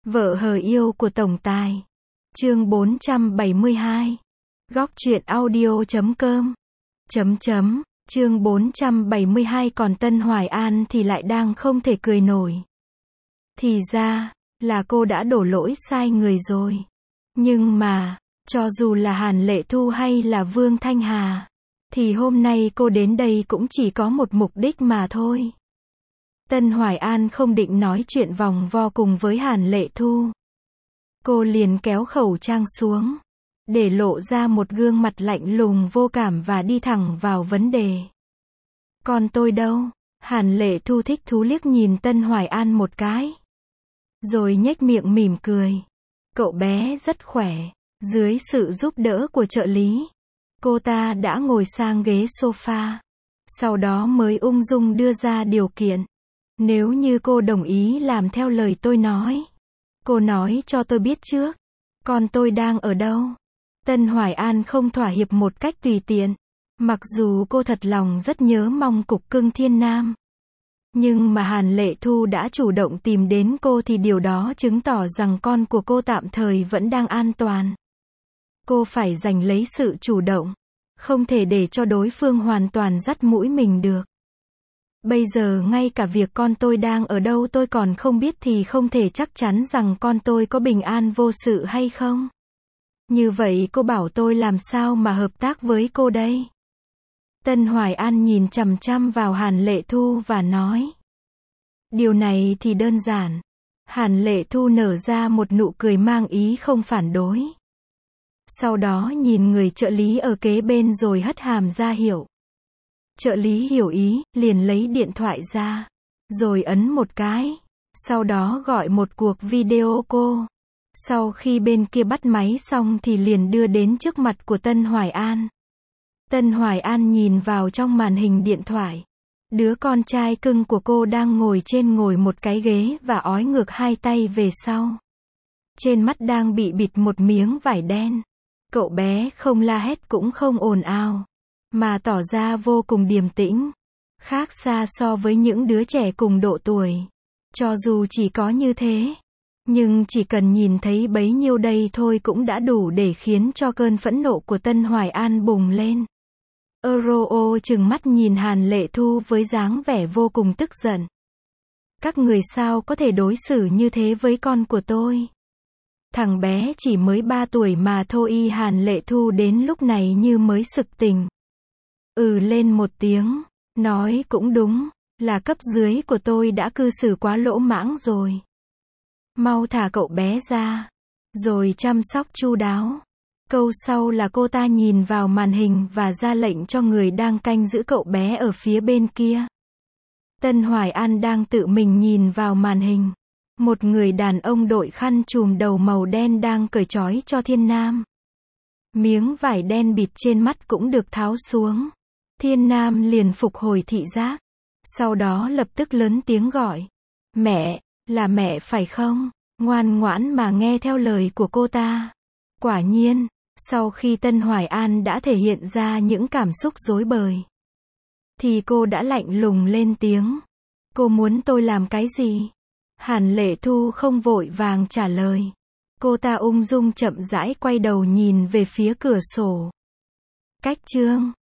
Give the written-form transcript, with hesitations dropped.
Vợ hờ yêu của tổng tài. Chương 472. Góc truyện audio.com. Chương 472 còn Tân Hoài An thì lại đang không thể cười nổi. Thì ra, là cô đã đổ lỗi sai người rồi. Nhưng mà, cho dù là Hàn Lệ Thu hay là Vương Thanh Hà, thì hôm nay cô đến đây cũng chỉ có một mục đích mà thôi. Tân Hoài An không định nói chuyện vòng vo cùng với Hàn Lệ Thu. Cô liền kéo khẩu trang xuống, để lộ ra một gương mặt lạnh lùng vô cảm và đi thẳng vào vấn đề. Còn tôi đâu? Hàn Lệ Thu thích thú liếc nhìn Tân Hoài An một cái, rồi nhếch miệng mỉm cười. Cậu bé rất khỏe. Dưới sự giúp đỡ của trợ lý, cô ta đã ngồi sang ghế sofa. Sau đó mới ung dung đưa ra điều kiện. Nếu như cô đồng ý làm theo lời tôi nói, cô nói cho tôi biết trước, con tôi đang ở đâu. Tân Hoài An không thỏa hiệp một cách tùy tiện. Mặc dù cô thật lòng rất nhớ mong cục cưng Thiên Nam, nhưng mà Hàn Lệ Thu đã chủ động tìm đến cô thì điều đó chứng tỏ rằng con của cô tạm thời vẫn đang an toàn. Cô phải giành lấy sự chủ động, không thể để cho đối phương hoàn toàn dắt mũi mình được. Bây giờ ngay cả việc con tôi đang ở đâu tôi còn không biết thì không thể chắc chắn rằng con tôi có bình an vô sự hay không. Như vậy cô bảo tôi làm sao mà hợp tác với cô đây? Tân Hoài An nhìn chằm chằm vào Hàn Lệ Thu và nói. Điều này thì đơn giản. Hàn Lệ Thu nở ra một nụ cười mang ý không phản đối. Sau đó nhìn người trợ lý ở kế bên rồi hất hàm ra hiệu. Trợ lý hiểu ý, liền lấy điện thoại ra, rồi ấn một cái. Sau đó gọi một cuộc video call. Sau khi bên kia bắt máy xong thì liền đưa đến trước mặt của Tân Hoài An. Tân Hoài An nhìn vào trong màn hình điện thoại. Đứa con trai cưng của cô đang ngồi trên một cái ghế và ói ngược hai tay về sau. Trên mắt đang bị bịt một miếng vải đen. Cậu bé không la hét cũng không ồn ào, mà tỏ ra vô cùng điềm tĩnh. Khác xa so với những đứa trẻ cùng độ tuổi. Cho dù chỉ có như thế, nhưng chỉ cần nhìn thấy bấy nhiêu đây thôi cũng đã đủ để khiến cho cơn phẫn nộ của Tân Hoài An bùng lên. Euro trừng mắt nhìn Hàn Lệ Thu với dáng vẻ vô cùng tức giận. Các người sao có thể đối xử như thế với con của tôi? Thằng bé chỉ mới 3 tuổi mà thôi. Hàn Lệ Thu đến lúc này như mới sực tỉnh. Lên một tiếng, nói cũng đúng, là cấp dưới của tôi đã cư xử quá lỗ mãng rồi. Mau thả cậu bé ra, rồi chăm sóc chu đáo. Câu sau là cô ta nhìn vào màn hình và ra lệnh cho người đang canh giữ cậu bé ở phía bên kia. Tân Hoài An đang tự mình nhìn vào màn hình. Một người đàn ông đội khăn trùm đầu màu đen đang cởi trói cho Thiên Nam. Miếng vải đen bịt trên mắt cũng được tháo xuống. Thiên Nam liền phục hồi thị giác. Sau đó lập tức lớn tiếng gọi. Mẹ, là mẹ phải không? Ngoan ngoãn mà nghe theo lời của cô ta. Quả nhiên, sau khi Tân Hoài An đã thể hiện ra những cảm xúc rối bời, thì cô đã lạnh lùng lên tiếng. Cô muốn tôi làm cái gì? Hàn Lệ Thu không vội vàng trả lời. Cô ta ung dung chậm rãi quay đầu nhìn về phía cửa sổ. Cách chương